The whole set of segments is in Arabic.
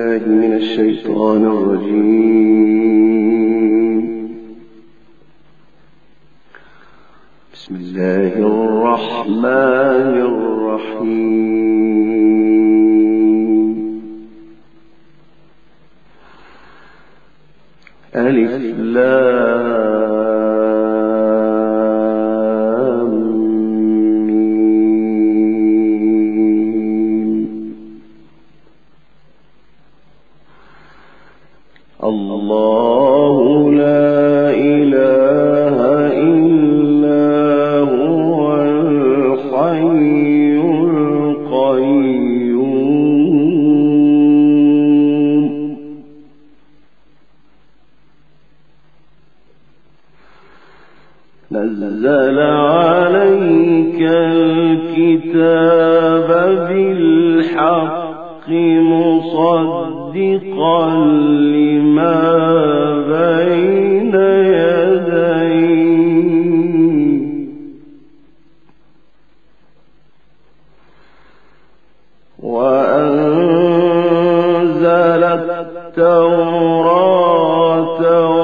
بالله من الشيطان الرجيم. بسم الله الرحمن الرحيم. ألف لام ميم. الله لا إله إلا هو الحي القيوم. نزل عليك الكتاب بالحق مصدقا لما بين يديه وأنزل التوراة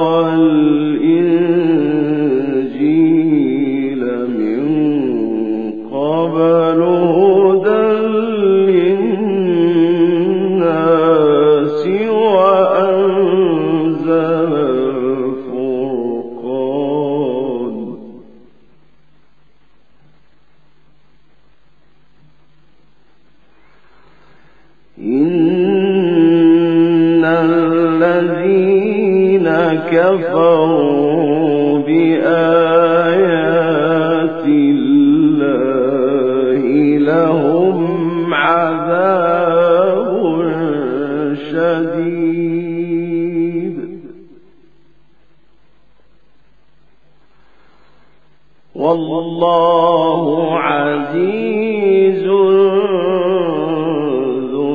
والإنجيل من قبل هدى للناس وأنزل الفرقان. إن الذين كفروا بآيات الله لهم عذاب شديد والله عزيز ذو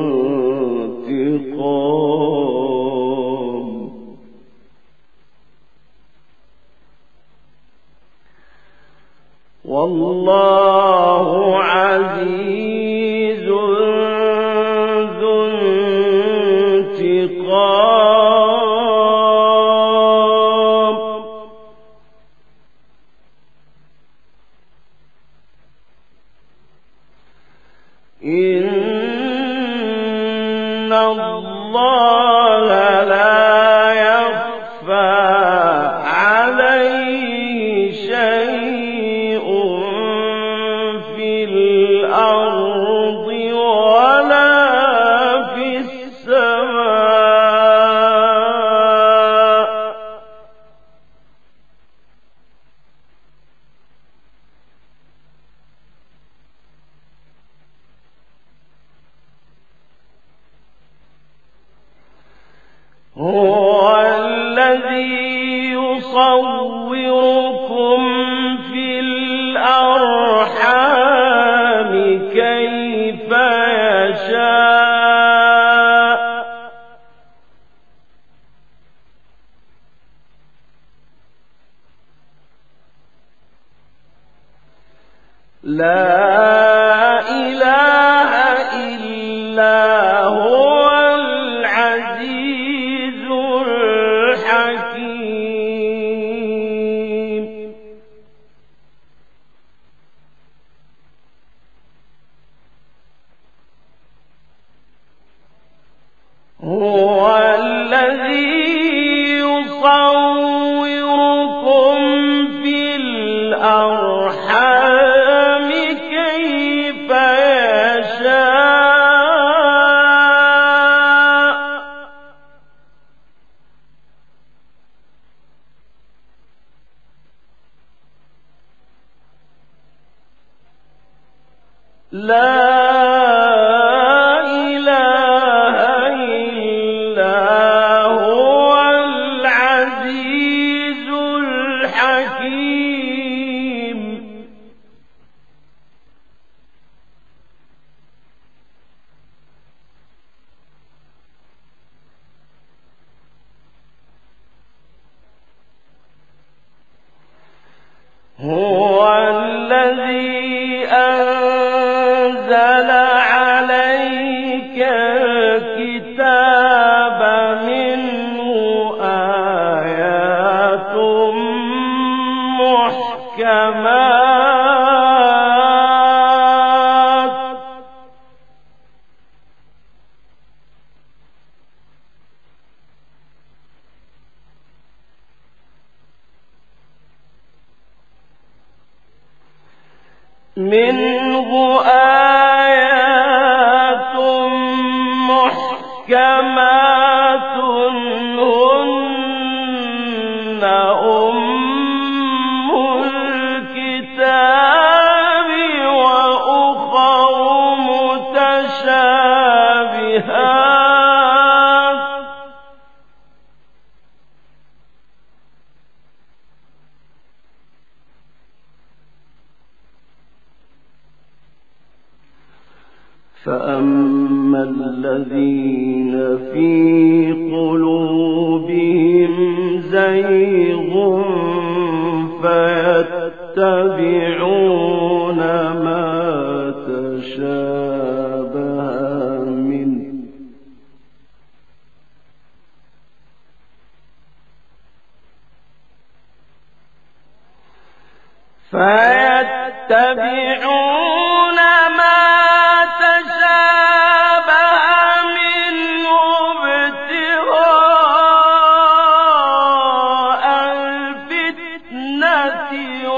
انتقام. والله عزيز ذو انتقام. إن الله لا يخفى عليه شيء في الأرض ولا في السماء. هو الذي يصوركم في الأرحام كيف يشاء. لا إله إلا هو العزيز الحكيم. هو الذي يصوركم في الأرحام كيف يشاء. لا إله إلا هو العزيز الحكيم. هو الذي أنزل عليك الكتاب منه آيات محكمات هن أم الكتاب وأخر متشابهات فأما الذين في قلوبهم زيغ فيتبعون ما تشابه منه ابتغاء الفتنة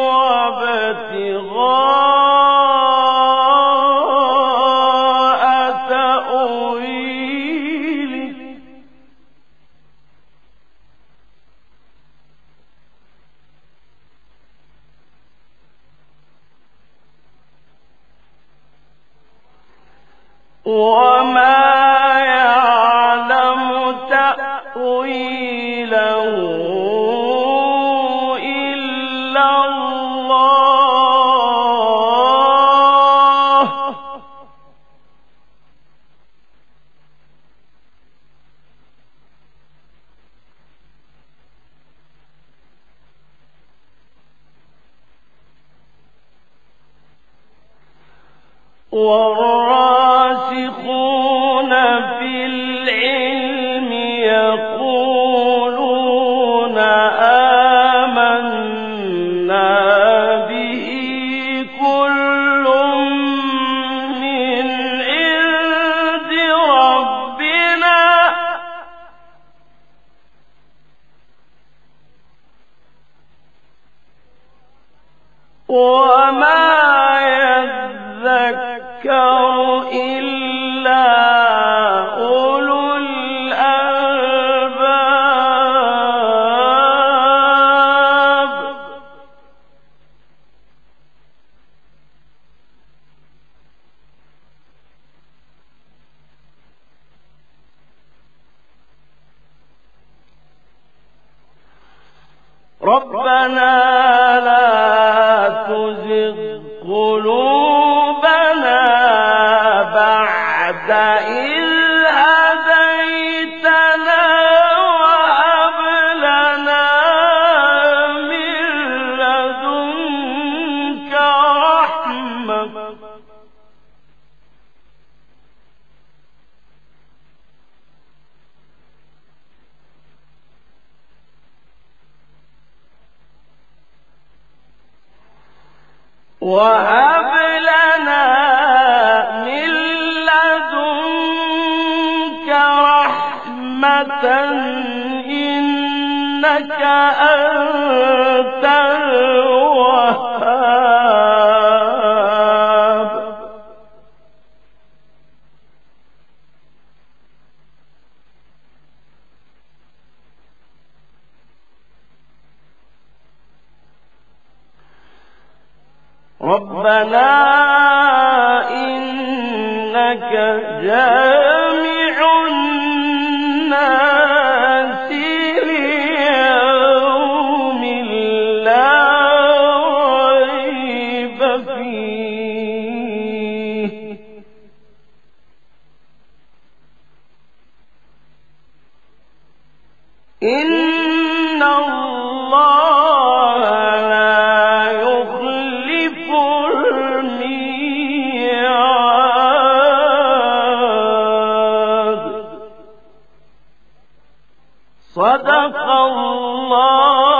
وابتغاء تأويله وما يعلم تأويله إلا الله والراسخون في العلم يقولون آمنا به كل من عند ربنا وما يذكر إلا أولو الألباب ربنا لا تزغ قلوبنا بعد إذ هديتنا وهب لنا من لدنك رحمة وهب لنا من لدنك رحمة إنك أنت الوهاب ربنا إنك جامع الناس ليوم لا ريب فيه إن الله لا يخلف الميعاد صدق الله